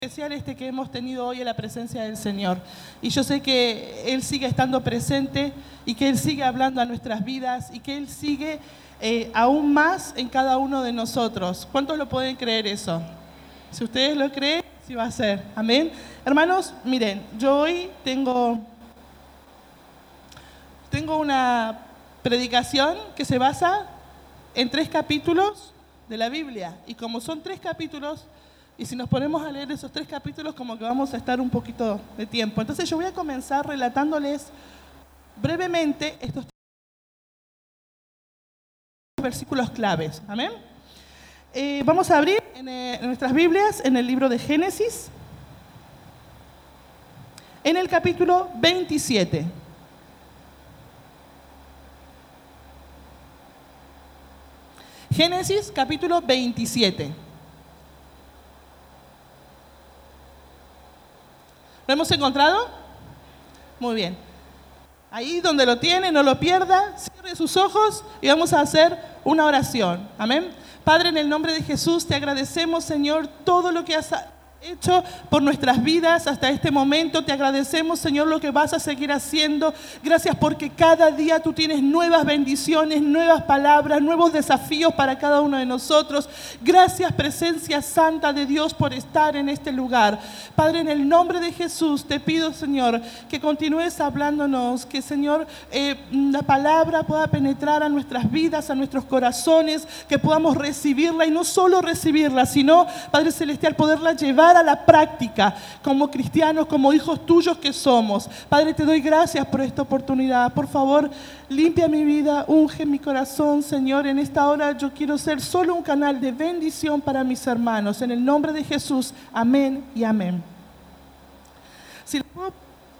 Especial que hemos tenido hoy en la presencia del Señor. Y yo sé que Él sigue estando presente y que Él sigue hablando a nuestras vidas y que Él sigue aún más en cada uno de nosotros. ¿Cuántos lo pueden creer eso? Si ustedes lo creen, sí va a ser. Amén. Hermanos, miren, yo hoy tengo una predicación que se basa en 3 capítulos de la Biblia. Y como son 3 capítulos, y si nos ponemos a leer esos 3 capítulos, como que vamos a estar un poquito de tiempo. Entonces yo voy a comenzar relatándoles brevemente estos versículos claves. Amén. Vamos a abrir en nuestras Biblias en el libro de Génesis, en el capítulo 27. Génesis, capítulo 27. ¿Lo hemos encontrado? Muy bien. Ahí donde lo tiene, no lo pierda, cierre sus ojos y vamos a hacer una oración. Amén. Padre, en el nombre de Jesús, te agradecemos, Señor, todo lo que has hecho por nuestras vidas hasta este momento. Te agradecemos, Señor, lo que vas a seguir haciendo. Gracias porque cada día tú tienes nuevas bendiciones, nuevas palabras, nuevos desafíos para cada uno de nosotros. Gracias, presencia santa de Dios, por estar en este lugar. Padre, en el nombre de Jesús te pido, Señor, que continúes hablándonos, que, Señor, la palabra pueda penetrar a nuestras vidas, a nuestros corazones, que podamos recibirla y no solo recibirla, sino, Padre Celestial, poderla llevar a la práctica como cristianos, como hijos tuyos que somos. Padre, te doy gracias por esta oportunidad. Por favor, limpia mi vida, unge mi corazón, Señor. En esta hora yo quiero ser solo un canal de bendición para mis hermanos. En el nombre de Jesús, amén y amén. Si lo puedo...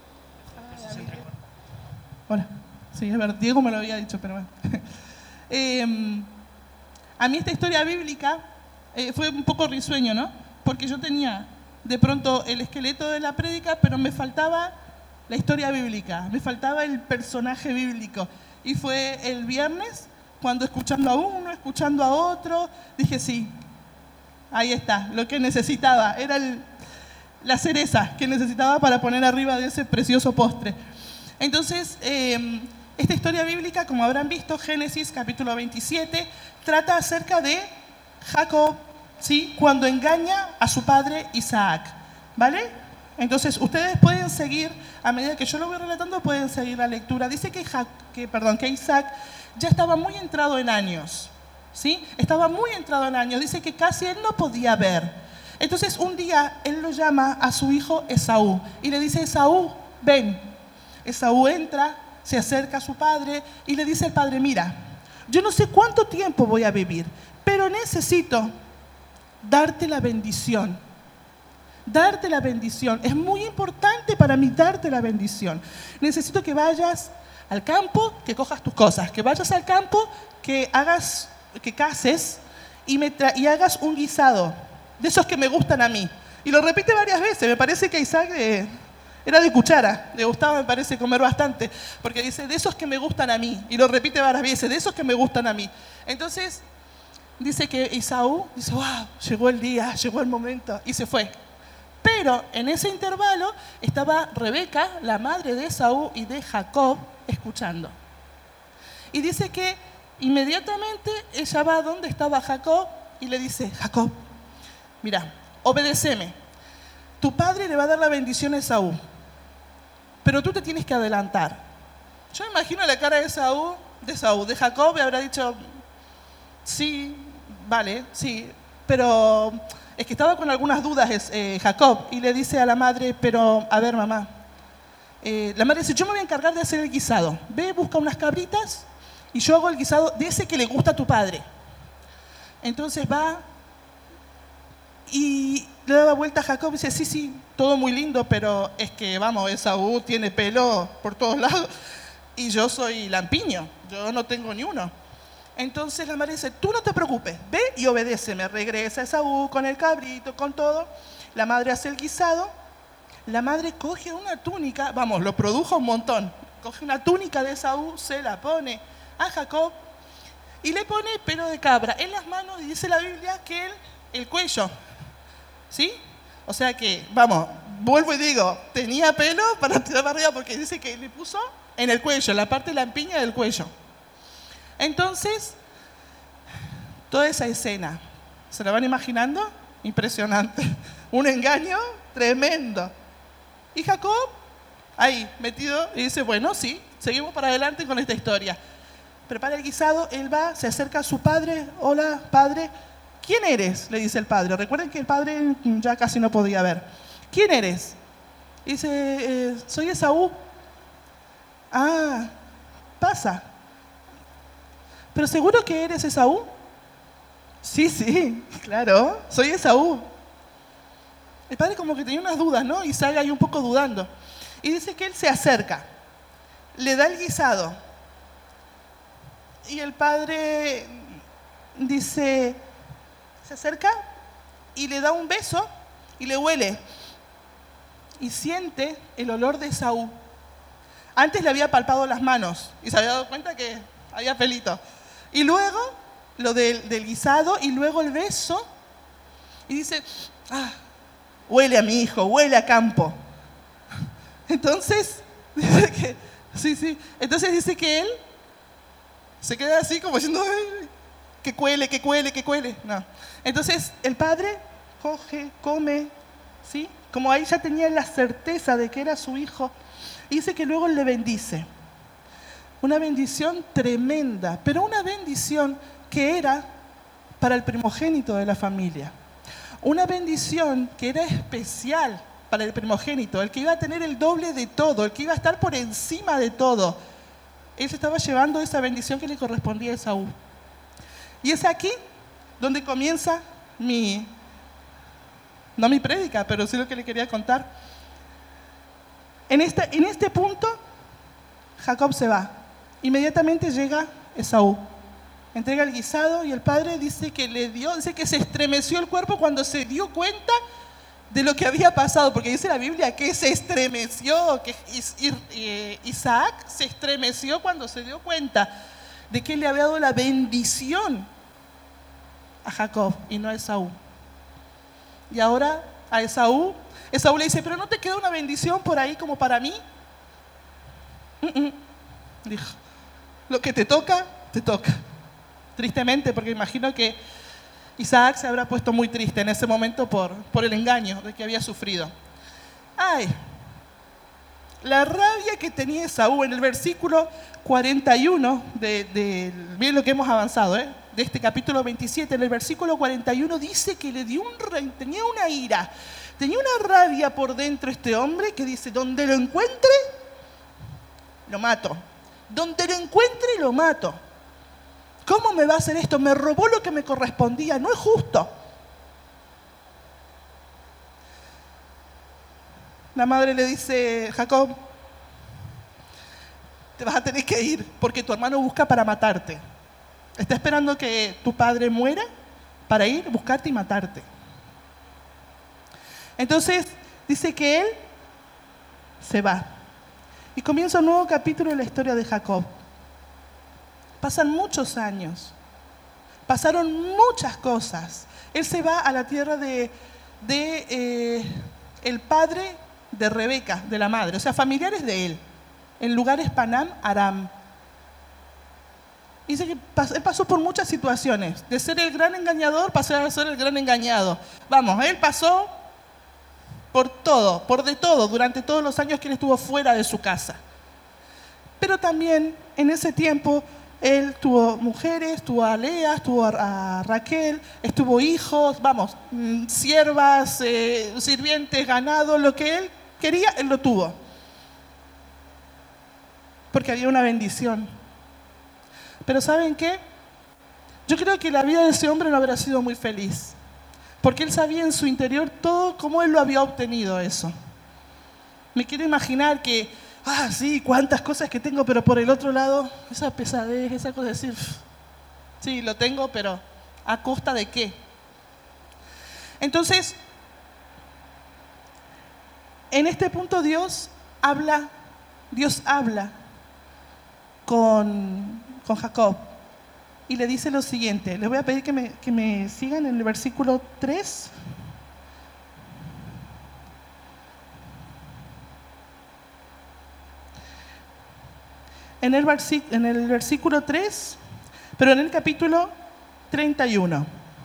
Hola. Sí, es verdad, Diego me lo había dicho, pero bueno. A mí esta historia bíblica fue un poco risueño, ¿no? Porque yo tenía de pronto el esqueleto de la prédica, pero me faltaba la historia bíblica, me faltaba el personaje bíblico. Y fue el viernes, cuando escuchando a uno, escuchando a otro, dije sí, ahí está, lo que necesitaba, era la cereza que necesitaba para poner arriba de ese precioso postre. Entonces, esta historia bíblica, como habrán visto, Génesis capítulo 27, trata acerca de Jacob, ¿sí? Cuando engaña a su padre Isaac, ¿vale? Entonces, ustedes pueden seguir, a medida que yo lo voy relatando, pueden seguir la lectura. Dice que Isaac ya estaba muy entrado en años, ¿sí? Estaba muy entrado en años. Dice que casi él no podía ver. Entonces, un día, él lo llama a su hijo Esaú y le dice, Esaú, ven. Esaú entra, se acerca a su padre y le dice al padre, mira, yo no sé cuánto tiempo voy a vivir, pero necesito darte la bendición. Darte la bendición. Es muy importante para mí darte la bendición. Necesito que vayas al campo, que cojas tus cosas, que vayas al campo, que caces y hagas un guisado, de esos que me gustan a mí. Y lo repite varias veces. Me parece que Isaac era de cuchara, le gustaba, me parece, comer bastante, porque dice, de esos que me gustan a mí. Y lo repite varias veces, de esos que me gustan a mí. Entonces, dice que Esaú dice, wow, llegó el día, llegó el momento, y se fue. Pero en ese intervalo estaba Rebeca, la madre de Esaú y de Jacob, escuchando. Y dice que inmediatamente ella va a donde estaba Jacob y le dice, Jacob, mira, obedéceme. Tu padre le va a dar la bendición a Esaú, pero tú te tienes que adelantar. Yo imagino la cara de de Jacob, y habrá dicho, sí, vale, sí, pero es que estaba con algunas dudas Jacob, y le dice a la madre, pero a ver, mamá, la madre dice, yo me voy a encargar de hacer el guisado. Ve, busca unas cabritas y yo hago el guisado de ese que le gusta a tu padre. Entonces va y le da la vuelta a Jacob y dice, sí, todo muy lindo, pero es que, vamos, Esaú tiene pelo por todos lados y yo soy lampiño, yo no tengo ni uno. Entonces la madre dice, tú no te preocupes, ve y obedéceme. Regresa Esaú con el cabrito, con todo. La madre hace el guisado. La madre coge una túnica, vamos, lo produjo un montón. Coge una túnica de Esaú, se la pone a Jacob y le pone pelo de cabra en las manos y dice la Biblia que el cuello, ¿sí? O sea que, vamos, vuelvo y digo, tenía pelo para tirar para arriba porque dice que le puso en el cuello, la parte de la piña del cuello. Entonces, toda esa escena, ¿se la van imaginando? Impresionante. Un engaño tremendo. Y Jacob, ahí, metido, y dice, bueno, sí, seguimos para adelante con esta historia. Prepara el guisado, él va, se acerca a su padre. Hola, padre. ¿Quién eres?, le dice el padre. Recuerden que el padre ya casi no podía ver. ¿Quién eres? Dice, soy Esaú. Ah, pasa. ¿Pero seguro que eres Esaú? Sí, sí, claro, soy Esaú. El padre como que tenía unas dudas, ¿no? Y sale ahí un poco dudando. Y dice que él se acerca, le da el guisado. Y el padre dice, se acerca y le da un beso y le huele. Y siente el olor de Esaú. Antes le había palpado las manos y se había dado cuenta que había pelito. Y luego lo del guisado y luego el beso. Y dice, ah, huele a mi hijo, huele a campo. Entonces, dice que, sí. Entonces dice que él se queda así como diciendo, ay, que cuele, que cuele, que cuele. No. Entonces el padre coge, come, ¿sí? Como ahí ya tenía la certeza de que era su hijo. Y dice que luego le bendice. Una bendición tremenda, pero una bendición que era para el primogénito de la familia. Una bendición que era especial para el primogénito, el que iba a tener el doble de todo, el que iba a estar por encima de todo. Él se estaba llevando esa bendición que le correspondía a Esaú. Y es aquí donde comienza no mi prédica, pero sí lo que le quería contar. En este punto, Jacob se va. Inmediatamente llega Esaú. Entrega el guisado y el padre dice que se estremeció el cuerpo cuando se dio cuenta de lo que había pasado, porque dice la Biblia que se estremeció, que Isaac se estremeció cuando se dio cuenta de que él le había dado la bendición a Jacob y no a Esaú. Y ahora a Esaú le dice, pero ¿no te queda una bendición por ahí como para mí? Dijo, lo que te toca, te toca. Tristemente, porque imagino que Isaac se habrá puesto muy triste en ese momento por el engaño de que había sufrido. ¡Ay! La rabia que tenía Esaú en el versículo 41, miren lo que hemos avanzado, de este capítulo 27, en el versículo 41 dice que tenía una ira, tenía una rabia por dentro este hombre que dice, donde lo encuentre, lo mato. Donde lo encuentre, lo mato. ¿Cómo me va a hacer esto? Me robó lo que me correspondía, no es justo. La madre le dice, Jacob, te vas a tener que ir porque tu hermano busca para matarte. Está esperando que tu padre muera para ir, buscarte y matarte. Entonces dice que él se va. Y comienza un nuevo capítulo de la historia de Jacob. Pasan muchos años. Pasaron muchas cosas. Él se va a la tierra de el padre de Rebeca, de la madre, o sea, familiares de él, en lugares Panam, Aram. Dice que él pasó por muchas situaciones. De ser el gran engañador, pasó a ser el gran engañado. Vamos, él pasó por todo, por de todo, durante todos los años que él estuvo fuera de su casa. Pero también en ese tiempo él tuvo mujeres, tuvo a Lea, tuvo a Raquel, tuvo hijos, vamos, siervas, sirvientes, ganado, lo que él quería, él lo tuvo. Porque había una bendición. Pero ¿saben qué? Yo creo que la vida de ese hombre no habrá sido muy feliz. Porque él sabía en su interior todo cómo él lo había obtenido eso. Me quiero imaginar que, sí, cuántas cosas que tengo, pero por el otro lado, esa pesadez, esa cosa de decir, sí, lo tengo, pero ¿a costa de qué? Entonces, en este punto Dios habla con Jacob y le dice lo siguiente. Les voy a pedir que me sigan en el versículo 3. en el versículo 3, pero en el capítulo 31.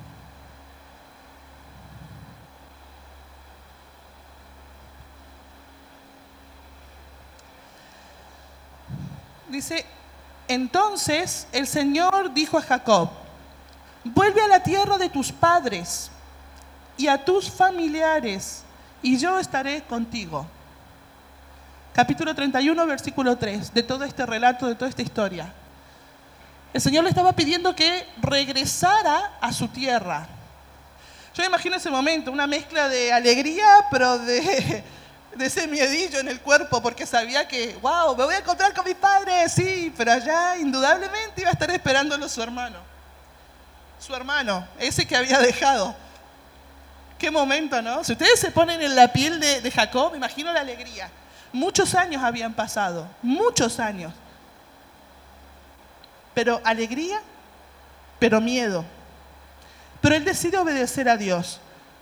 Dice, entonces el Señor dijo a Jacob, vuelve a la tierra de tus padres y a tus familiares, y yo estaré contigo. Capítulo 31, versículo 3, de todo este relato, de toda esta historia. El Señor le estaba pidiendo que regresara a su tierra. Yo me imagino ese momento, una mezcla de alegría, pero de ese miedillo en el cuerpo, porque sabía que, wow, me voy a encontrar con mis padres, sí, pero allá indudablemente iba a estar esperándolo su hermano. Su hermano, ese que había dejado. Qué momento, ¿no? Si ustedes se ponen en la piel de Jacob, me imagino la alegría. Muchos años habían pasado, muchos años. Pero alegría, pero miedo. Pero él decide obedecer a Dios.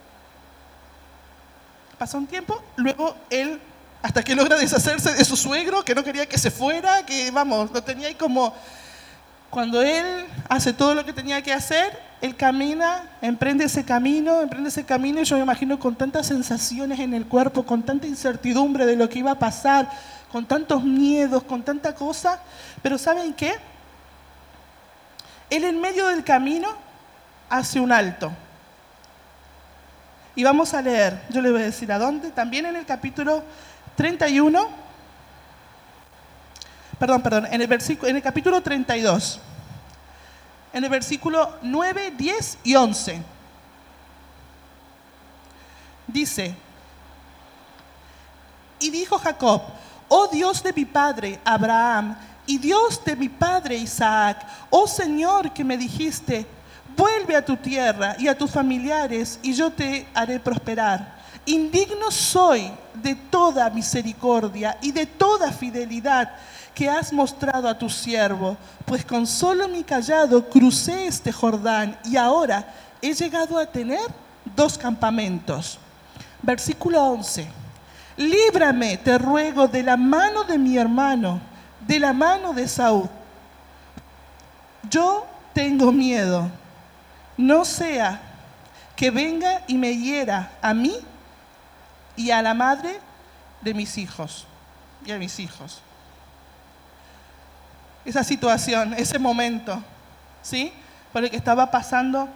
Pasa un tiempo, luego él, hasta que logra deshacerse de su suegro, que no quería que se fuera, que vamos, lo tenía ahí como... Cuando él hace todo lo que tenía que hacer, él camina, emprende ese camino, y yo me imagino con tantas sensaciones en el cuerpo, con tanta incertidumbre de lo que iba a pasar, con tantos miedos, con tanta cosa. Pero ¿saben qué? Él en medio del camino hace un alto. Y vamos a leer, yo le voy a decir a dónde, también en el capítulo 31, en el capítulo 32, en el versículo 9, 10 y 11. Dice, y dijo Jacob, oh Dios de mi padre Abraham, y Dios de mi padre Isaac, oh Señor que me dijiste, vuelve a tu tierra y a tus familiares, y yo te haré prosperar. Indigno soy de toda misericordia y de toda fidelidad que has mostrado a tu siervo, pues con solo mi cayado crucé este Jordán y ahora he llegado a tener 2 campamentos. Versículo 11. Líbrame, te ruego, de la mano de mi hermano, de la mano de Saúl. Yo tengo miedo, no sea que venga y me hiera a mí y a la madre de mis hijos y a mis hijos. Esa situación, ese momento, ¿sí? Por el que estaba pasando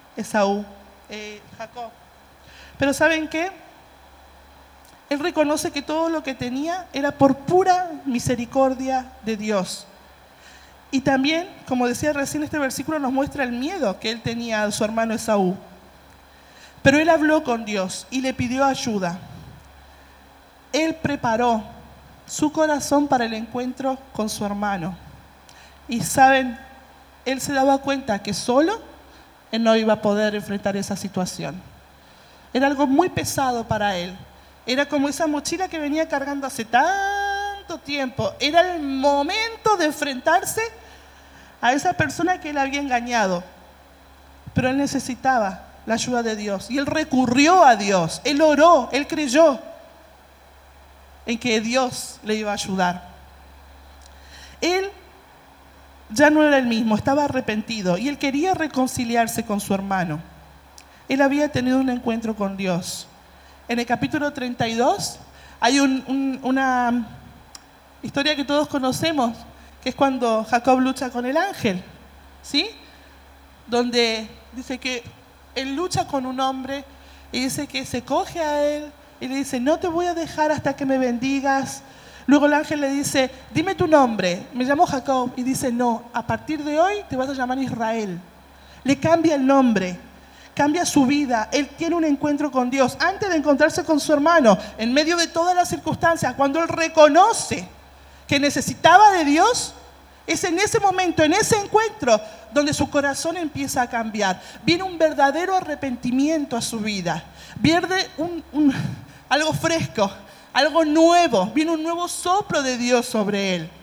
Jacob. Pero ¿saben qué? Él reconoce que todo lo que tenía era por pura misericordia de Dios. Y también, como decía recién, este versículo nos muestra el miedo que él tenía a su hermano Esaú. Pero él habló con Dios y le pidió ayuda. Él preparó su corazón para el encuentro con su hermano. Y saben, él se daba cuenta que solo él no iba a poder enfrentar esa situación. Era algo muy pesado para él. Era como esa mochila que venía cargando hace tanto tiempo. Era el momento de enfrentarse a esa persona que él había engañado. Pero él necesitaba la ayuda de Dios. Y él recurrió a Dios. Él oró, él creyó en que Dios le iba a ayudar. Él ya no era el mismo, estaba arrepentido y él quería reconciliarse con su hermano. Él había tenido un encuentro con Dios. En el capítulo 32 hay una historia que todos conocemos, que es cuando Jacob lucha con el ángel, ¿sí? Donde dice que él lucha con un hombre y dice que se coge a él y le dice, no te voy a dejar hasta que me bendigas. Luego el ángel le dice, dime tu nombre. Me llamo Jacob. Y dice, no, a partir de hoy te vas a llamar Israel. Le cambia el nombre, cambia su vida. Él tiene un encuentro con Dios. Antes de encontrarse con su hermano, en medio de todas las circunstancias, cuando él reconoce que necesitaba de Dios, es en ese momento, en ese encuentro, donde su corazón empieza a cambiar. Viene un verdadero arrepentimiento a su vida. Viene algo fresco, algo nuevo. Viene un nuevo soplo de Dios sobre él.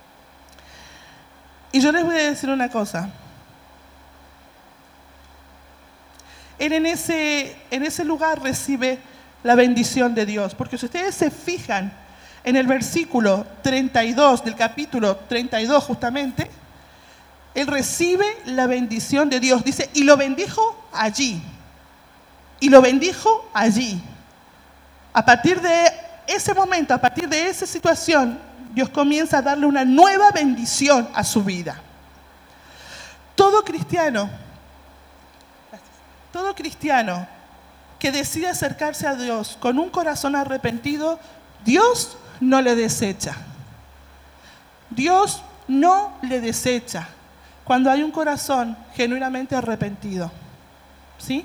Y yo les voy a decir una cosa. Él en ese lugar recibe la bendición de Dios. Porque si ustedes se fijan En el versículo 32 del capítulo 32 justamente, él recibe la bendición de Dios. Dice, y lo bendijo allí. Y lo bendijo allí. A partir de ese momento, a partir de esa situación, Dios comienza a darle una nueva bendición a su vida. Todo cristiano que decide acercarse a Dios con un corazón arrepentido, Dios no le desecha. Dios no le desecha cuando hay un corazón genuinamente arrepentido. ¿Sí?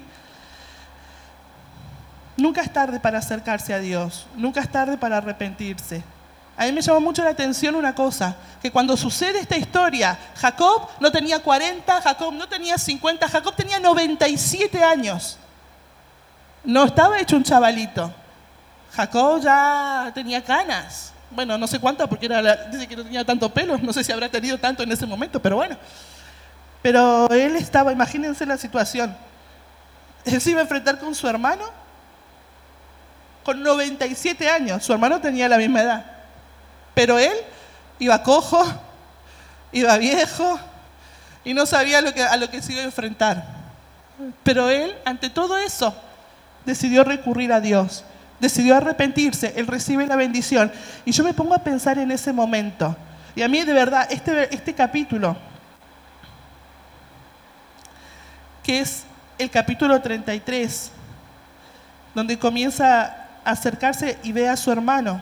Nunca es tarde para acercarse a Dios, nunca es tarde para arrepentirse. A mí me llamó mucho la atención una cosa, que cuando sucede esta historia, Jacob no tenía 40, Jacob no tenía 50, Jacob tenía 97 años. No estaba hecho un chavalito. Jacob ya tenía canas. Bueno, no sé cuántas, porque dice que no tenía tanto pelo, no sé si habrá tenido tanto en ese momento, pero bueno. Pero él estaba, imagínense la situación. Él se iba a enfrentar con su hermano con 97 años. Su hermano tenía la misma edad. Pero él iba cojo, iba viejo y no sabía a lo que se iba a enfrentar. Pero él, ante todo eso, decidió recurrir a Dios. Decidió arrepentirse. Él recibe la bendición. Y yo me pongo a pensar en ese momento. Y a mí, de verdad, este capítulo, que es el capítulo 33, donde comienza a acercarse y ve a su hermano.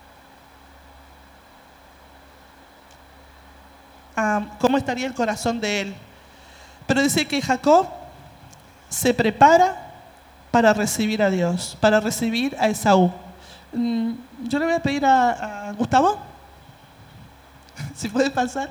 ¿Cómo estaría el corazón de él? Pero dice que Jacob se prepara para recibir a Dios, para recibir a Esaú. Yo le voy a pedir a Gustavo, si puede pasar.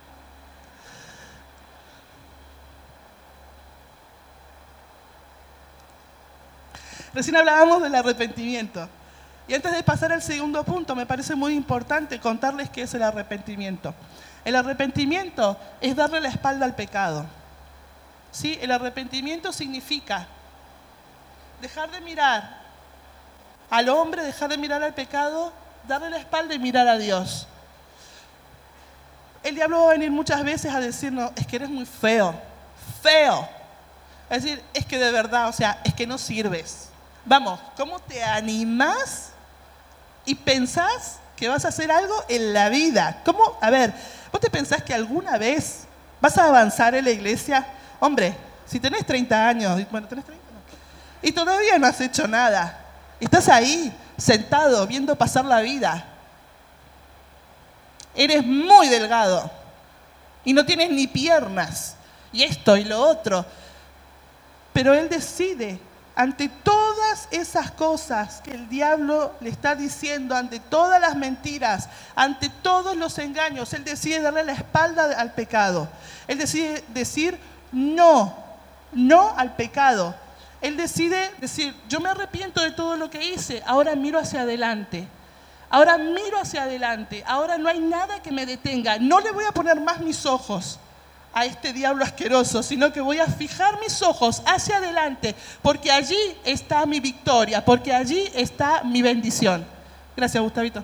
Recién hablábamos del arrepentimiento. Y antes de pasar al segundo punto, me parece muy importante contarles qué es el arrepentimiento. El arrepentimiento es darle la espalda al pecado. ¿Sí? El arrepentimiento significa dejar de mirar al hombre, dejar de mirar al pecado, darle la espalda y mirar a Dios. El diablo va a venir muchas veces a decirnos, es que eres muy feo, feo. Es decir, es que de verdad, o sea, es que no sirves. Vamos, ¿cómo te animás y pensás que vas a hacer algo en la vida? ¿Cómo? A ver, ¿vos te pensás que alguna vez vas a avanzar en la iglesia? Hombre, si tenés 30 años, bueno, ¿tenés 30? No. Y todavía no has hecho nada. Estás ahí, sentado, viendo pasar la vida. Eres muy delgado y no tienes ni piernas, y esto y lo otro. Pero él decide, ante todas esas cosas que el diablo le está diciendo, ante todas las mentiras, ante todos los engaños, él decide darle la espalda al pecado. Él decide decir no, no al pecado. Él decide decir, yo me arrepiento de todo lo que hice, ahora miro hacia adelante. Ahora miro hacia adelante, ahora no hay nada que me detenga. No le voy a poner más mis ojos a este diablo asqueroso, sino que voy a fijar mis ojos hacia adelante, porque allí está mi victoria, porque allí está mi bendición. Gracias, Gustavito.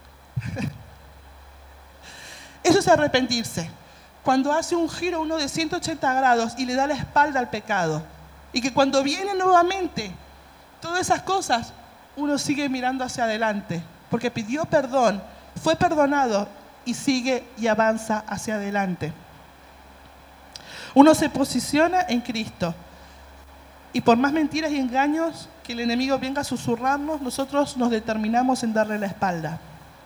Eso es arrepentirse. Cuando hace un giro uno de 180 grados y le da la espalda al pecado. Y que cuando viene nuevamente todas esas cosas, uno sigue mirando hacia adelante, porque pidió perdón, fue perdonado y sigue y avanza hacia adelante. Uno se posiciona en Cristo. Y por más mentiras y engaños que el enemigo venga a susurrarnos, nosotros nos determinamos en darle la espalda.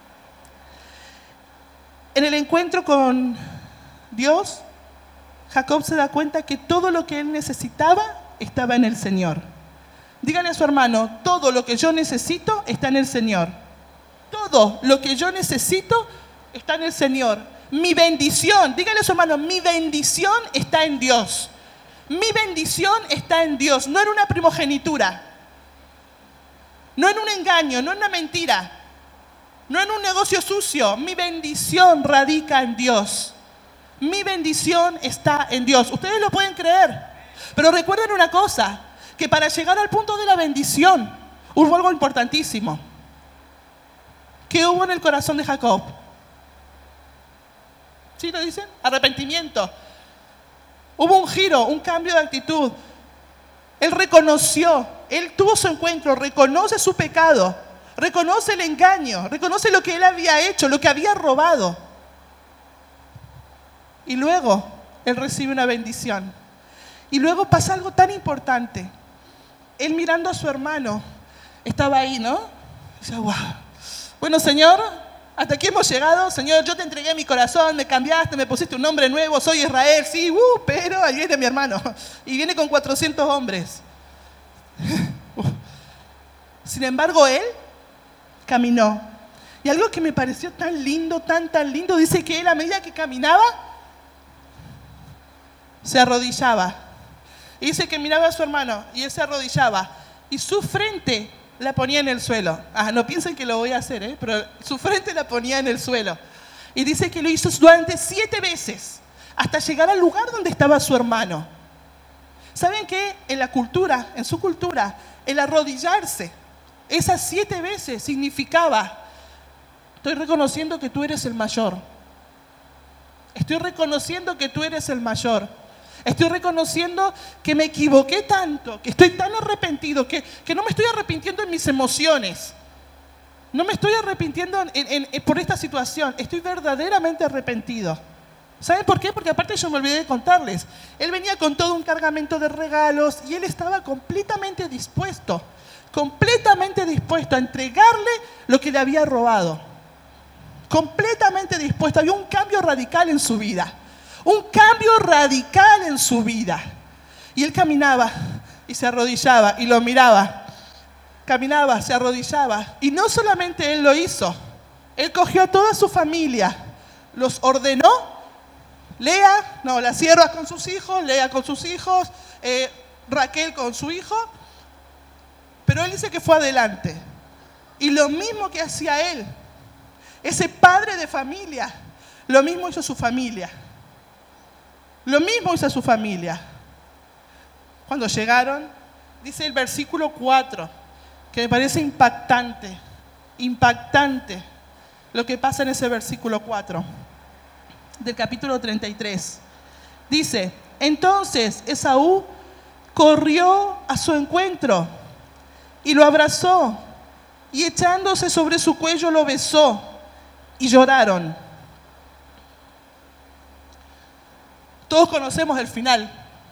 En el encuentro con Dios, Jacob se da cuenta que todo lo que él necesitaba estaba en el Señor. Dígale a su hermano, todo lo que yo necesito está en el Señor. Todo lo que yo necesito está en el Señor. Mi bendición, dígale a su hermano, mi bendición está en Dios. Mi bendición está en Dios, no en una primogenitura, no en un engaño, no en una mentira, no en un negocio sucio. Mi bendición radica en Dios. Mi bendición está en Dios. Ustedes lo pueden creer, pero recuerden una cosa, que para llegar al punto de la bendición hubo algo importantísimo. ¿Qué hubo en el corazón de Jacob? ¿Sí lo dicen? Arrepentimiento. Hubo un giro, un cambio de actitud. Él reconoció, él tuvo su encuentro, reconoce su pecado, reconoce el engaño, reconoce lo que él había hecho, lo que había robado. Y luego él recibe una bendición. Y luego pasa algo tan importante. Él mirando a su hermano, estaba ahí, ¿no? Dice, wow. Bueno, Señor, hasta aquí hemos llegado. Señor, yo te entregué mi corazón, me cambiaste, me pusiste un nombre nuevo, soy Israel, sí, pero ahí viene mi hermano. Y viene con 400 hombres. Sin embargo, él caminó. Y algo que me pareció tan lindo, tan lindo, dice que él a medida que caminaba, se arrodillaba. Y dice que miraba a su hermano y él se arrodillaba. Y su frente la ponía en el suelo. No piensen que lo voy a hacer, pero su frente la ponía en el suelo. Y dice que lo hizo durante 7 veces, hasta llegar al lugar donde estaba su hermano. ¿Saben qué? En la cultura, en su cultura, el arrodillarse, esas 7 veces significaba, estoy reconociendo que tú eres el mayor. Estoy reconociendo que tú eres el mayor. Estoy reconociendo que me equivoqué tanto, que estoy tan arrepentido, que no me estoy arrepintiendo en mis emociones. No me estoy arrepintiendo por esta situación. Estoy verdaderamente arrepentido. ¿Saben por qué? Porque aparte yo me olvidé de contarles. Él venía con todo un cargamento de regalos y él estaba completamente dispuesto a entregarle lo que le había robado. Completamente dispuesto. Había un cambio radical en su vida. Un cambio radical en su vida. Y él caminaba y se arrodillaba y lo miraba. Caminaba, se arrodillaba. Y no solamente él lo hizo. Él cogió a toda su familia, los ordenó. La sierva con sus hijos, Lea con sus hijos, Raquel con su hijo. Pero él dice que fue adelante. Y lo mismo que hacía él, ese padre de familia, lo mismo hizo su familia. Lo mismo hizo su familia. Cuando llegaron, dice el versículo 4, que me parece impactante lo que pasa en ese versículo 4 del capítulo 33. Dice, entonces Esaú corrió a su encuentro y lo abrazó y echándose sobre su cuello lo besó y lloraron. Todos conocemos el final.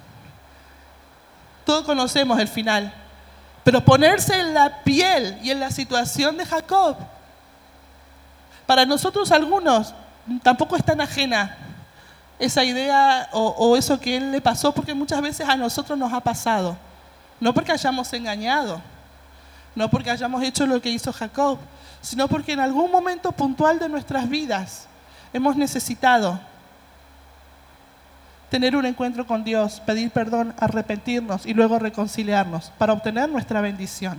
Todos conocemos el final. Pero ponerse en la piel y en la situación de Jacob, para nosotros algunos tampoco es tan ajena esa idea o eso que él le pasó, porque muchas veces a nosotros nos ha pasado. No porque hayamos engañado, no porque hayamos hecho lo que hizo Jacob, sino porque en algún momento puntual de nuestras vidas hemos necesitado tener un encuentro con Dios, pedir perdón, arrepentirnos y luego reconciliarnos para obtener nuestra bendición.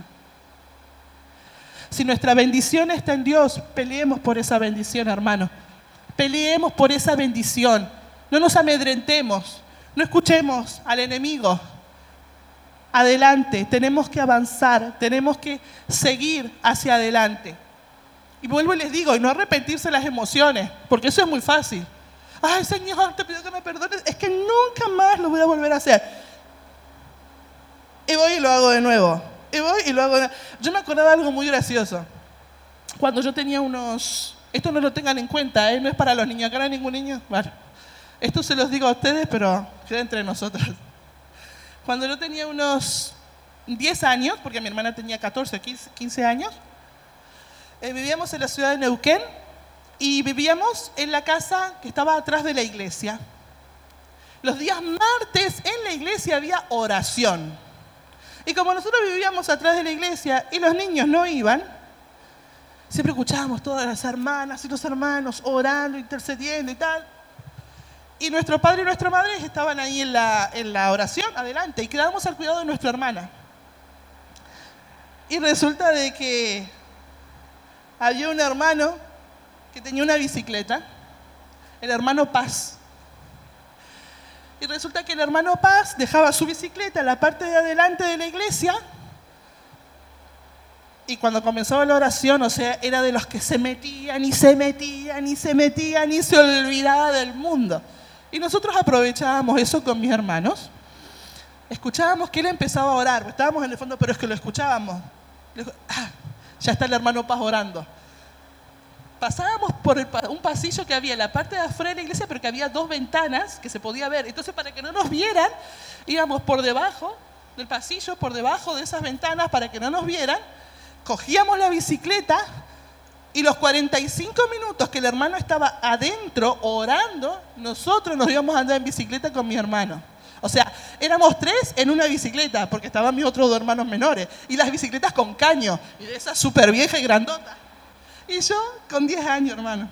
Si nuestra bendición está en Dios, peleemos por esa bendición, hermano. Peleemos por esa bendición. No nos amedrentemos, no escuchemos al enemigo. Adelante, tenemos que avanzar, tenemos que seguir hacia adelante. Y vuelvo y les digo, y no arrepentirse de las emociones, porque eso es muy fácil. Ay, Señor, te pido que me perdones, es que nunca más lo voy a volver a hacer. Y voy y lo hago de nuevo. Y voy y lo hago de nuevo. Yo me acordaba de algo muy gracioso. Cuando yo tenía esto no lo tengan en cuenta, no es para los niños, acá no hay ningún niño. Bueno, esto se los digo a ustedes, pero queda entre nosotros. Cuando yo tenía unos 10 años, porque mi hermana tenía 14, 15 años, vivíamos en la ciudad de Neuquén y vivíamos en la casa que estaba atrás de la iglesia. Los días martes en la iglesia había oración. Y como nosotros vivíamos atrás de la iglesia y los niños no iban, siempre escuchábamos todas las hermanas y los hermanos orando, intercediendo y tal. Y nuestro padre y nuestra madre estaban ahí en la oración, adelante, y quedábamos al cuidado de nuestra hermana. Y resulta de que había un hermano que tenía una bicicleta, el hermano Paz. Y resulta que el hermano Paz dejaba su bicicleta en la parte de adelante de la iglesia Y cuando comenzaba la oración, o sea, era de los que se metían y se metían y se metían y se olvidaba del mundo. Y nosotros aprovechábamos eso con mis hermanos. Escuchábamos que él empezaba a orar. Estábamos en el fondo, pero es que lo escuchábamos. Ya está el hermano Paz orando. Pasábamos por un pasillo que había en la parte de afuera de la iglesia, pero que había 2 ventanas que se podía ver. Entonces, para que no nos vieran, íbamos por debajo del pasillo, por debajo de esas ventanas, para que no nos vieran. Cogíamos la bicicleta y los 45 minutos que el hermano estaba adentro orando, nosotros nos íbamos a andar en bicicleta con mi hermano. O sea, éramos 3 en una bicicleta, porque estaban mis otros 2 hermanos menores. Y las bicicletas con caño, y de esas súper viejas y grandotas. Y yo con 10 años, hermano.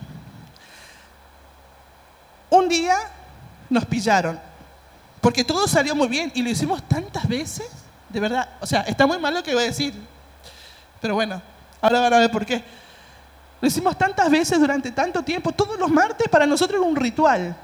Un día nos pillaron, porque todo salió muy bien y lo hicimos tantas veces, de verdad. O sea, está muy mal lo que voy a decir, pero bueno, ahora van a ver por qué. Lo hicimos tantas veces durante tanto tiempo, todos los martes para nosotros era un ritual.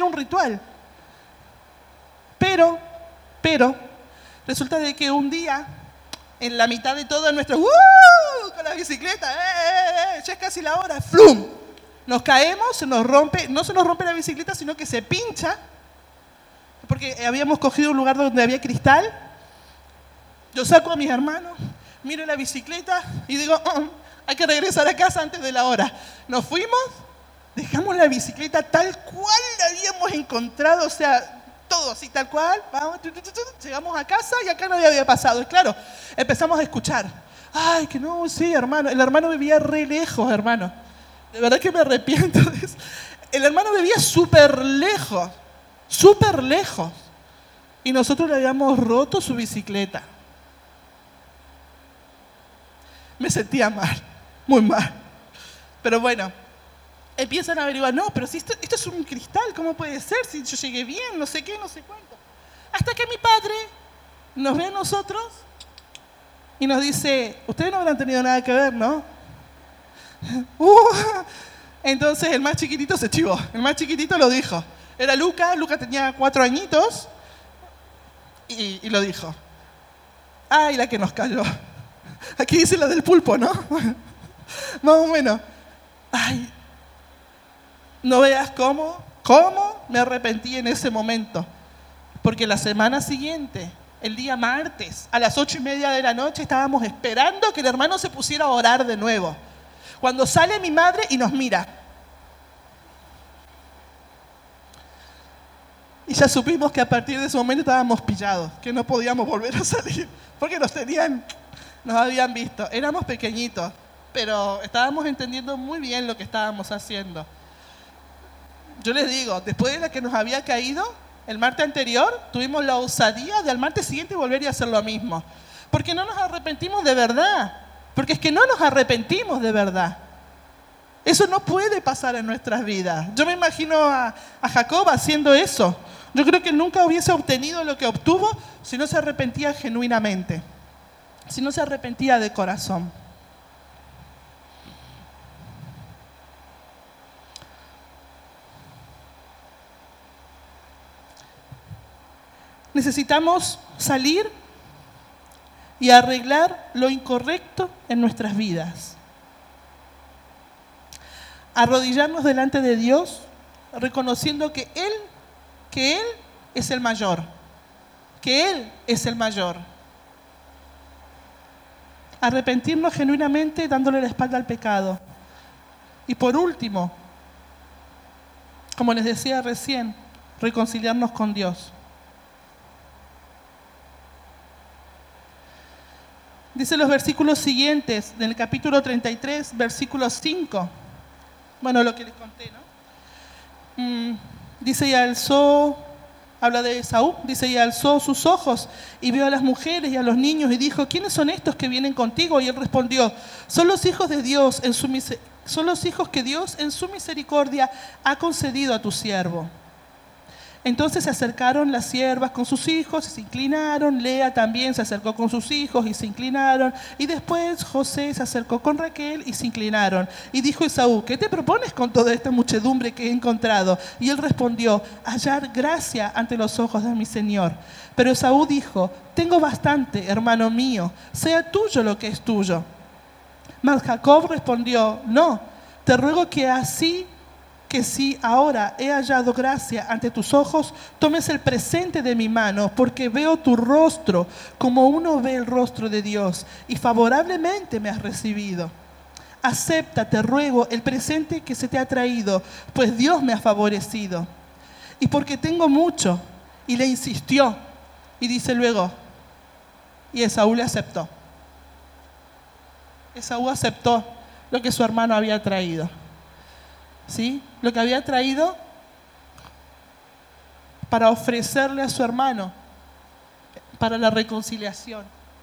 Pero, resulta de que un día, en la mitad de todo nuestro con la bicicleta, ya es casi la hora, ¡flum! Nos caemos, se nos rompe, no se nos rompe la bicicleta, sino que se pincha, porque habíamos cogido un lugar donde había cristal. Yo saco a mis hermanos, miro la bicicleta y digo, hay que regresar a casa antes de la hora. Nos fuimos, dejamos la bicicleta tal cual la habíamos encontrado, o sea, todo así tal cual, vamos, llegamos a casa y acá nadie había pasado. Y claro, empezamos a escuchar. Ay, que no, sí, hermano. El hermano vivía re lejos, hermano. De verdad que me arrepiento de eso. El hermano vivía súper lejos. Y nosotros le habíamos roto su bicicleta. Me sentía mal, muy mal. Pero bueno, empiezan a averiguar, no, pero si esto es un cristal, ¿cómo puede ser? Si yo llegué bien, no sé qué, no sé cuánto. Hasta que mi padre nos ve a nosotros y nos dice, ustedes no habrán tenido nada que ver, ¿no? Entonces el más chiquitito se chivó, el más chiquitito lo dijo. Era Luca tenía 4 añitos y lo dijo. Ay, la que nos cayó. Aquí dice la del pulpo, ¿no? Más o menos. Ay, no veas cómo me arrepentí en ese momento. Porque la semana siguiente, el día martes, a las 8:30 de la noche, estábamos esperando que el hermano se pusiera a orar de nuevo. Cuando sale mi madre y nos mira. Y ya supimos que a partir de ese momento estábamos pillados, que no podíamos volver a salir, porque nos habían visto. Éramos pequeñitos, pero estábamos entendiendo muy bien lo que estábamos haciendo. Yo les digo, después de la que nos había caído, el martes anterior, tuvimos la osadía de al martes siguiente volver y hacer lo mismo. Porque no nos arrepentimos de verdad. Porque es que no nos arrepentimos de verdad. Eso no puede pasar en nuestras vidas. Yo me imagino a Jacob haciendo eso. Yo creo que nunca hubiese obtenido lo que obtuvo si no se arrepentía genuinamente. Si no se arrepentía de corazón. Necesitamos salir y arreglar lo incorrecto en nuestras vidas. Arrodillarnos delante de Dios, reconociendo que Él es el mayor. Que Él es el mayor. Arrepentirnos genuinamente dándole la espalda al pecado. Y por último, como les decía recién, reconciliarnos con Dios. Dice los versículos siguientes del capítulo 33, versículo 5. Bueno, lo que les conté, ¿no? Dice, y alzó, habla de Esaú, dice, y alzó sus ojos y vio a las mujeres y a los niños y dijo, ¿quiénes son estos que vienen contigo? Y él respondió, son los hijos de Dios, son los hijos que Dios en su misericordia ha concedido a tu siervo. Entonces se acercaron las siervas con sus hijos y se inclinaron. Lea también se acercó con sus hijos y se inclinaron. Y después José se acercó con Raquel y se inclinaron. Y dijo Esaú, ¿qué te propones con toda esta muchedumbre que he encontrado? Y él respondió, hallar gracia ante los ojos de mi señor. Pero Esaú dijo, tengo bastante, hermano mío, sea tuyo lo que es tuyo. Mas Jacob respondió, no, te ruego que si ahora he hallado gracia ante tus ojos, tomes el presente de mi mano, porque veo tu rostro como uno ve el rostro de Dios, y favorablemente me has recibido. Acepta, te ruego, el presente que se te ha traído, pues Dios me ha favorecido. Y porque tengo mucho. Y le insistió. Y dice luego, y Esaú le aceptó. Esaú aceptó lo que su hermano había traído. ¿Sí? Lo que había traído para ofrecerle a su hermano para la reconciliación.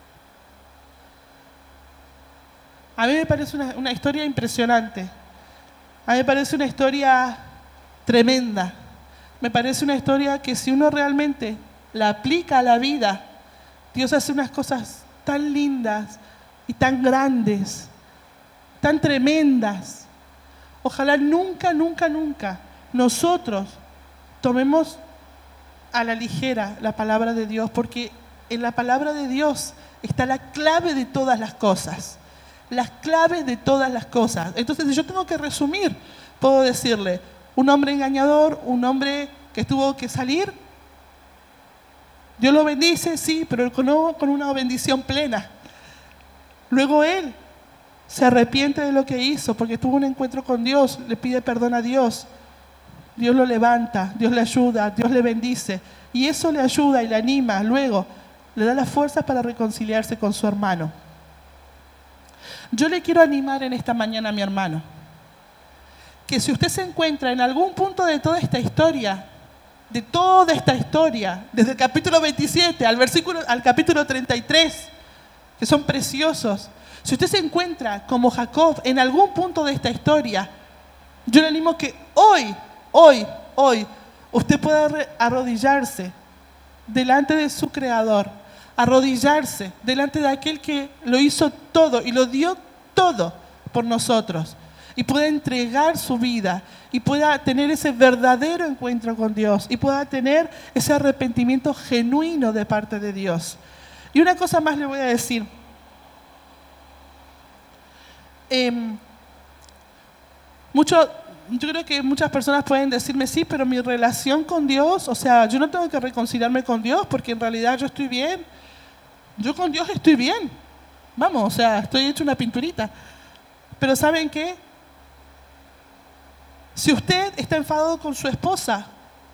A mí me parece una historia impresionante. A mí me parece una historia tremenda. Me parece una historia que si uno realmente la aplica a la vida, Dios hace unas cosas tan lindas y tan grandes, tan tremendas. Ojalá nunca, nunca, nunca nosotros tomemos a la ligera la palabra de Dios, porque en la palabra de Dios está la clave de todas las cosas. Las claves de todas las cosas. Entonces, si yo tengo que resumir, puedo decirle, un hombre engañador, un hombre que tuvo que salir, Dios lo bendice, sí, pero con una bendición plena. Luego él se arrepiente de lo que hizo porque tuvo un encuentro con Dios, le pide perdón a Dios. Dios lo levanta, Dios le ayuda, Dios le bendice. Y eso le ayuda y le anima. Luego le da las fuerzas para reconciliarse con su hermano. Yo le quiero animar en esta mañana a mi hermano, que si usted se encuentra en algún punto de toda esta historia, desde el capítulo 27 al capítulo 33, que son preciosos, si usted se encuentra como Jacob en algún punto de esta historia, yo le animo que hoy, usted pueda arrodillarse delante de su Creador, arrodillarse delante de aquel que lo hizo todo y lo dio todo por nosotros, y pueda entregar su vida y pueda tener ese verdadero encuentro con Dios y pueda tener ese arrepentimiento genuino de parte de Dios. Y una cosa más le voy a decir. Yo creo que muchas personas pueden decirme, sí, pero mi relación con Dios, o sea, yo no tengo que reconciliarme con Dios porque en realidad yo estoy bien. Yo con Dios estoy bien. Vamos, o sea, estoy hecho una pinturita. Pero ¿saben qué? Si usted está enfadado con su esposa,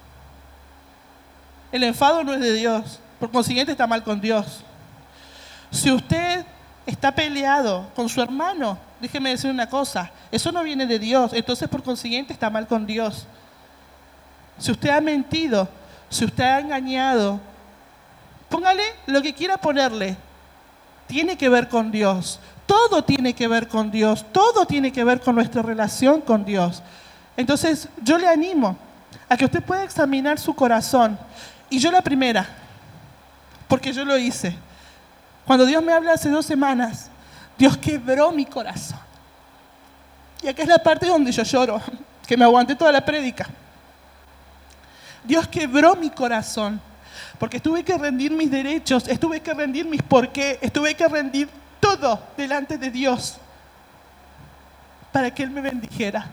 el enfado no es de Dios, por consiguiente está mal con Dios. Si usted está peleado con su hermano, déjeme decir una cosa, eso no viene de Dios, entonces por consiguiente está mal con Dios. Si usted ha mentido, si usted ha engañado, póngale lo que quiera ponerle, tiene que ver con Dios. Todo tiene que ver con Dios, todo tiene que ver con nuestra relación con Dios. Entonces, yo le animo a que usted pueda examinar su corazón. Y yo la primera, porque yo lo hice. Cuando Dios me habla hace 2 semanas, Dios quebró mi corazón. Y acá es la parte donde yo lloro, que me aguanté toda la prédica. Dios quebró mi corazón, porque tuve que rendir mis derechos, tuve que rendir mis porqué, tuve que rendir todo delante de Dios para que Él me bendijera.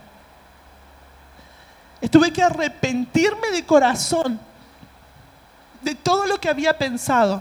Tuve que arrepentirme de corazón de todo lo que había pensado,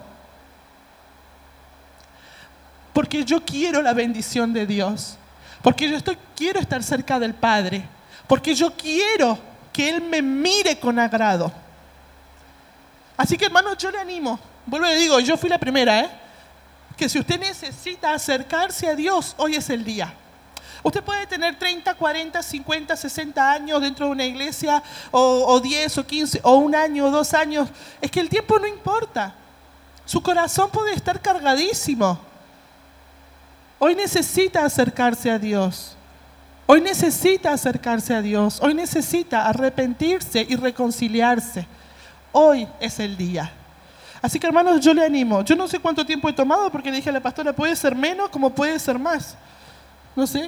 porque yo quiero la bendición de Dios, porque quiero estar cerca del Padre, porque yo quiero que Él me mire con agrado. Así que, hermanos, yo le animo, vuelvo y le digo, yo fui la primera, que si usted necesita acercarse a Dios, hoy es el día. Usted puede tener 30, 40, 50, 60 años dentro de una iglesia, o 10, o 15, o 1 año, o 2 años. Es que el tiempo no importa. Su corazón puede estar cargadísimo. Hoy necesita acercarse a Dios. Hoy necesita acercarse a Dios. Hoy necesita arrepentirse y reconciliarse. Hoy es el día. Así que, hermanos, yo le animo. Yo no sé cuánto tiempo he tomado porque le dije a la pastora, puede ser menos como puede ser más. No sé.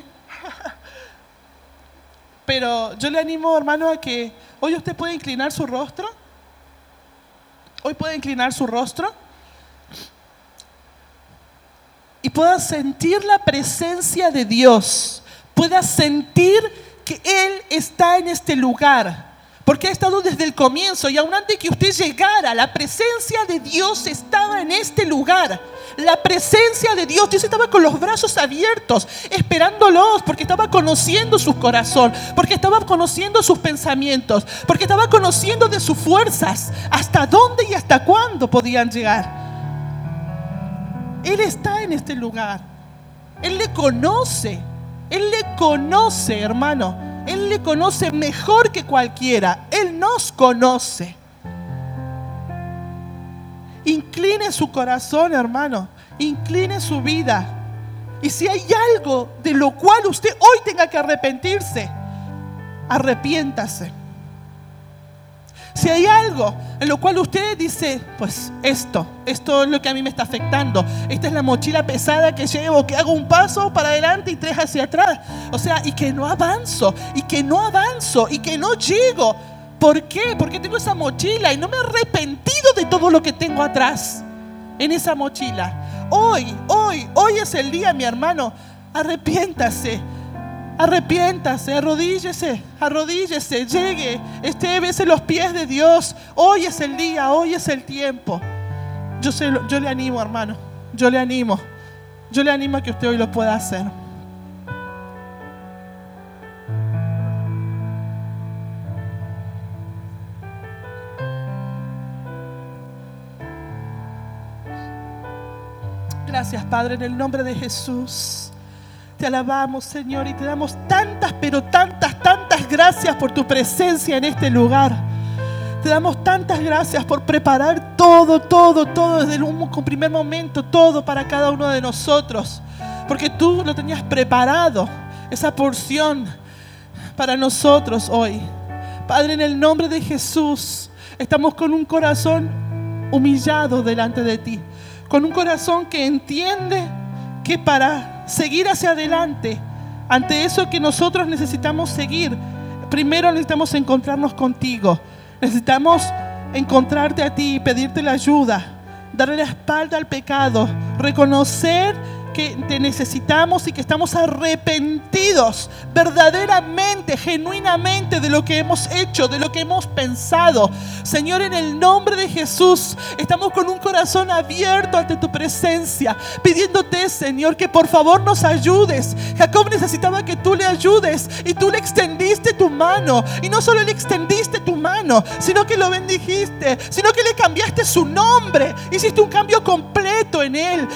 Pero yo le animo, hermano, a que hoy usted puede inclinar su rostro. Hoy puede inclinar su rostro. Y puedas sentir la presencia de Dios, puedas sentir que Él está en este lugar, porque ha estado desde el comienzo y aún antes que usted llegara, la presencia de Dios estaba en este lugar. La presencia de Dios, Dios estaba con los brazos abiertos, esperándolos, porque estaba conociendo su corazón, porque estaba conociendo sus pensamientos, porque estaba conociendo de sus fuerzas, hasta dónde y hasta cuándo podían llegar. Él está en este lugar. Él le conoce, hermano. Él le conoce mejor que cualquiera. Él nos conoce. Incline su corazón, hermano. Incline su vida. Y si hay algo de lo cual usted hoy tenga que arrepentirse, arrepiéntase. Si hay algo en lo cual usted dice, pues esto es lo que a mí me está afectando. Esta es la mochila pesada que llevo, que hago un paso para adelante y tres hacia atrás. O sea, y que no avanzo, y que no llego. ¿Por qué? Porque tengo esa mochila y no me he arrepentido de todo lo que tengo atrás en esa mochila. Hoy es el día, mi hermano. Arrepiéntase, arrodíllese, llegue, bese los pies de Dios. Hoy es el día, hoy es el tiempo. Yo le animo, hermano, yo le animo a que usted hoy lo pueda hacer. Gracias, Padre, en el nombre de Jesús. Te alabamos, Señor, y te damos tantas, pero tantas gracias por tu presencia en este lugar. Te damos tantas gracias por preparar todo desde el primer momento, todo para cada uno de nosotros. Porque tú lo tenías preparado, esa porción para nosotros hoy. Padre, en el nombre de Jesús, estamos con un corazón humillado delante de ti. Con un corazón que entiende que para seguir hacia adelante, ante eso que nosotros necesitamos seguir, primero necesitamos encontrarnos contigo. Necesitamos encontrarte a ti y pedirte la ayuda, darle la espalda al pecado, reconocer que te necesitamos y que estamos arrepentidos verdaderamente, genuinamente de lo que hemos hecho, de lo que hemos pensado. Señor, en el nombre de Jesús, estamos con un corazón abierto ante tu presencia, pidiéndote, Señor, que por favor nos ayudes. Jacob necesitaba que tú le ayudes y tú le extendiste tu mano. Y no solo le extendiste tu mano, sino que lo bendijiste, sino que le cambiaste su nombre. Hiciste un cambio completo en él.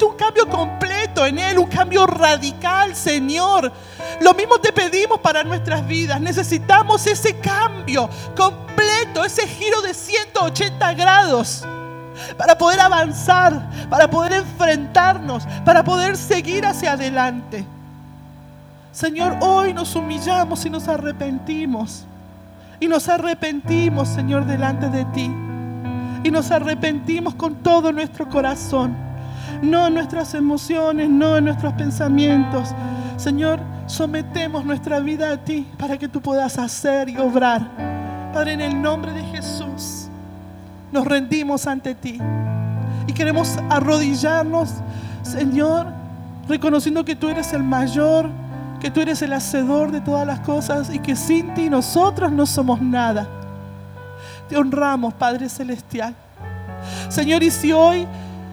En él, un cambio radical, Señor. Lo mismo te pedimos para nuestras vidas. Necesitamos ese cambio completo, ese giro de 180 grados para poder avanzar, para poder enfrentarnos, para poder seguir hacia adelante. Señor, hoy nos humillamos y nos arrepentimos. Y nos arrepentimos, Señor, delante de ti. Y nos arrepentimos con todo nuestro corazón. No en nuestras emociones, no en nuestros pensamientos. Señor, sometemos nuestra vida a ti para que tú puedas hacer y obrar. Padre, en el nombre de Jesús, nos rendimos ante ti y queremos arrodillarnos, Señor, reconociendo que tú eres el mayor, que tú eres el hacedor de todas las cosas y que sin ti nosotros no somos nada. Te honramos, Padre Celestial. Señor, y si hoy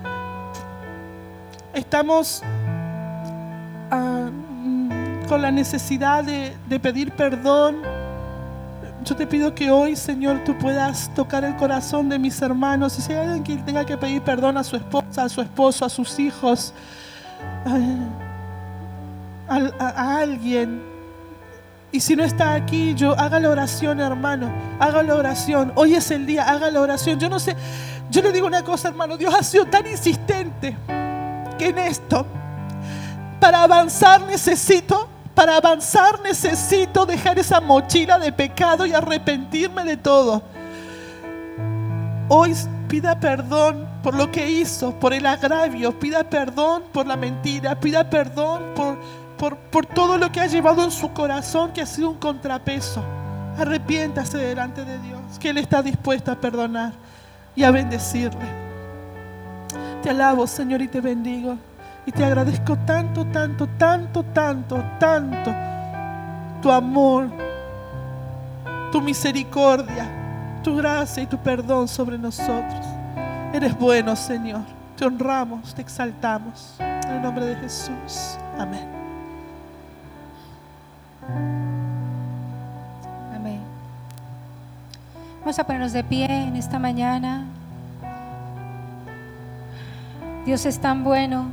estamos con la necesidad de pedir perdón, yo te pido que hoy, Señor, tú puedas tocar el corazón de mis hermanos. Y si hay alguien que tenga que pedir perdón a su esposa, a su esposo, a sus hijos, a alguien, y si no está aquí, haga la oración, hermano. Haga la oración. Hoy es el día, haga la oración. Yo no sé, yo le digo una cosa, hermano. Dios ha sido tan insistente que en esto, para avanzar necesito dejar esa mochila de pecado y arrepentirme de todo. Hoy pida perdón por lo que hizo, por el agravio. Pida perdón por la mentira. Pida perdón por todo lo que ha llevado en su corazón, que ha sido un contrapeso. Arrepiéntase delante de Dios, que Él está dispuesto a perdonar y a bendecirle. Te alabo, Señor, y te bendigo. Y te agradezco tanto, tanto, tanto, tanto, tanto tu amor, tu misericordia, tu gracia y tu perdón sobre nosotros. Eres bueno, Señor. Te honramos, te exaltamos. En el nombre de Jesús. Amén. Amén. Vamos a ponernos de pie en esta mañana. Dios es tan bueno.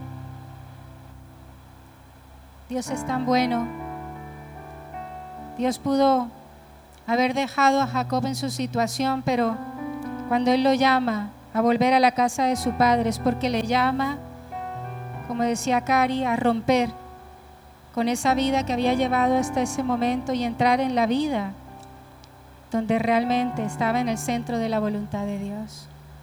Dios es tan bueno. Dios pudo haber dejado a Jacob en su situación, pero cuando Él lo llama a volver a la casa de su padre, es porque le llama, como decía Cari, a romper con esa vida que había llevado hasta ese momento y entrar en la vida donde realmente estaba en el centro de la voluntad de Dios.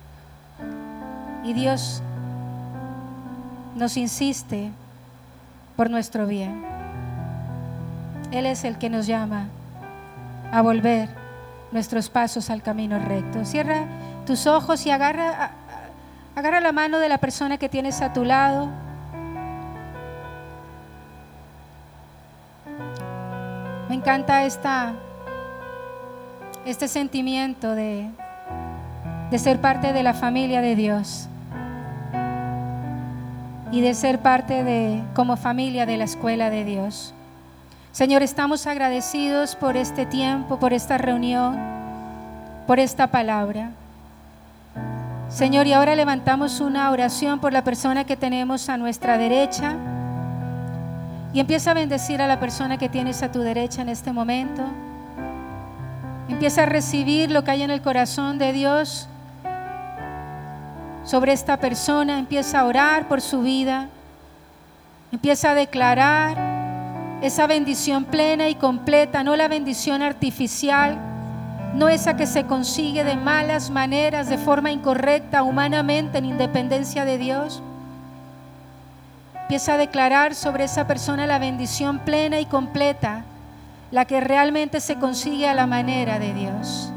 Y Dios nos insiste por nuestro bien. Él es el que nos llama a volver nuestros pasos al camino recto. Cierra tus ojos y agarra la mano de la persona que tienes a tu lado. Me encanta este sentimiento de ser parte de la familia de Dios y de ser parte como familia de la escuela de Dios. Señor, estamos agradecidos por este tiempo, por esta reunión, por esta palabra. Señor, y ahora levantamos una oración por la persona que tenemos a nuestra derecha. Y empieza a bendecir a la persona que tienes a tu derecha en este momento. Empieza a recibir lo que hay en el corazón de Dios sobre esta persona. Empieza a orar por su vida. Empieza a declarar esa bendición plena y completa, no la bendición artificial, no esa que se consigue de malas maneras, de forma incorrecta, humanamente, en independencia de Dios. Empieza a declarar sobre esa persona la bendición plena y completa, la que realmente se consigue a la manera de Dios.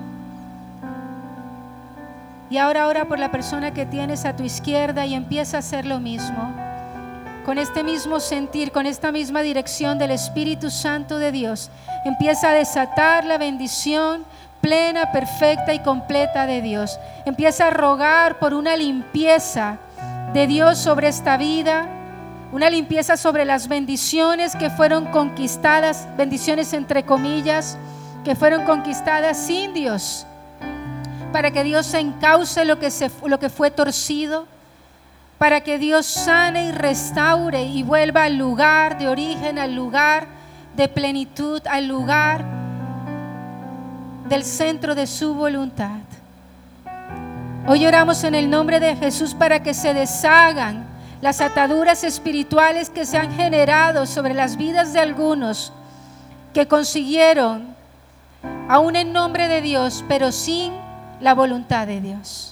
Y ahora ora por la persona que tienes a tu izquierda y empieza a hacer lo mismo. Con este mismo sentir, con esta misma dirección del Espíritu Santo de Dios, empieza a desatar la bendición plena, perfecta y completa de Dios. Empieza a rogar por una limpieza de Dios sobre esta vida, una limpieza sobre las bendiciones que fueron conquistadas, bendiciones entre comillas, que fueron conquistadas sin Dios, para que Dios encauce lo que fue torcido, para que Dios sane y restaure y vuelva al lugar de origen, al lugar de plenitud, al lugar del centro de su voluntad. Hoy oramos en el nombre de Jesús para que se deshagan las ataduras espirituales que se han generado sobre las vidas de algunos que consiguieron, aún en nombre de Dios, pero sin la voluntad de Dios.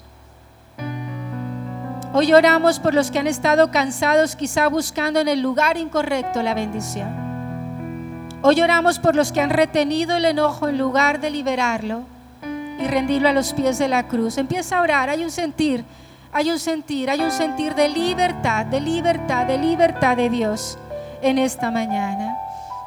Hoy oramos por los que han estado cansados, quizá buscando en el lugar incorrecto la bendición. Hoy oramos por los que han retenido el enojo en lugar de liberarlo y rendirlo a los pies de la cruz. Empieza a orar, hay un sentir de libertad, de libertad, de libertad de Dios en esta mañana.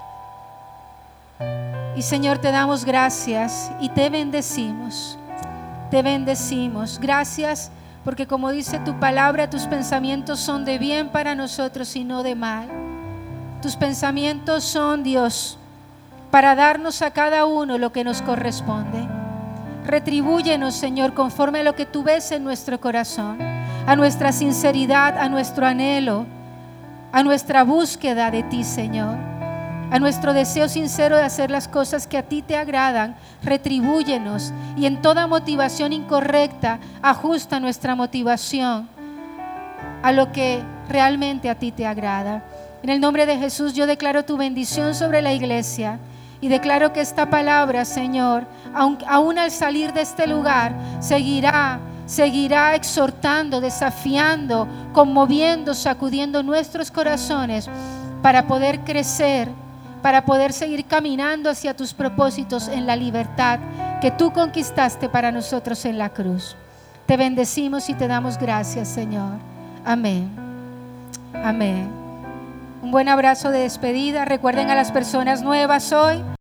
Y Señor, te damos gracias y te bendecimos. Te bendecimos. Gracias porque, como dice tu palabra, tus pensamientos son de bien para nosotros y no de mal. Tus pensamientos son, Dios, para darnos a cada uno lo que nos corresponde. Retribúyenos, Señor, conforme a lo que tú ves en nuestro corazón, a nuestra sinceridad, a nuestro anhelo, a nuestra búsqueda de ti, Señor, a nuestro deseo sincero de hacer las cosas que a ti te agradan. Retribúyenos, y en toda motivación incorrecta ajusta nuestra motivación a lo que realmente a ti te agrada. En el nombre de Jesús yo declaro tu bendición sobre la iglesia y declaro que esta palabra, Señor, aún al salir de este lugar, seguirá exhortando, desafiando, conmoviendo, sacudiendo nuestros corazones para poder crecer, para poder seguir caminando hacia tus propósitos en la libertad que tú conquistaste para nosotros en la cruz. Te bendecimos y te damos gracias, Señor. Amén. Amén. Un buen abrazo de despedida. Recuerden a las personas nuevas hoy.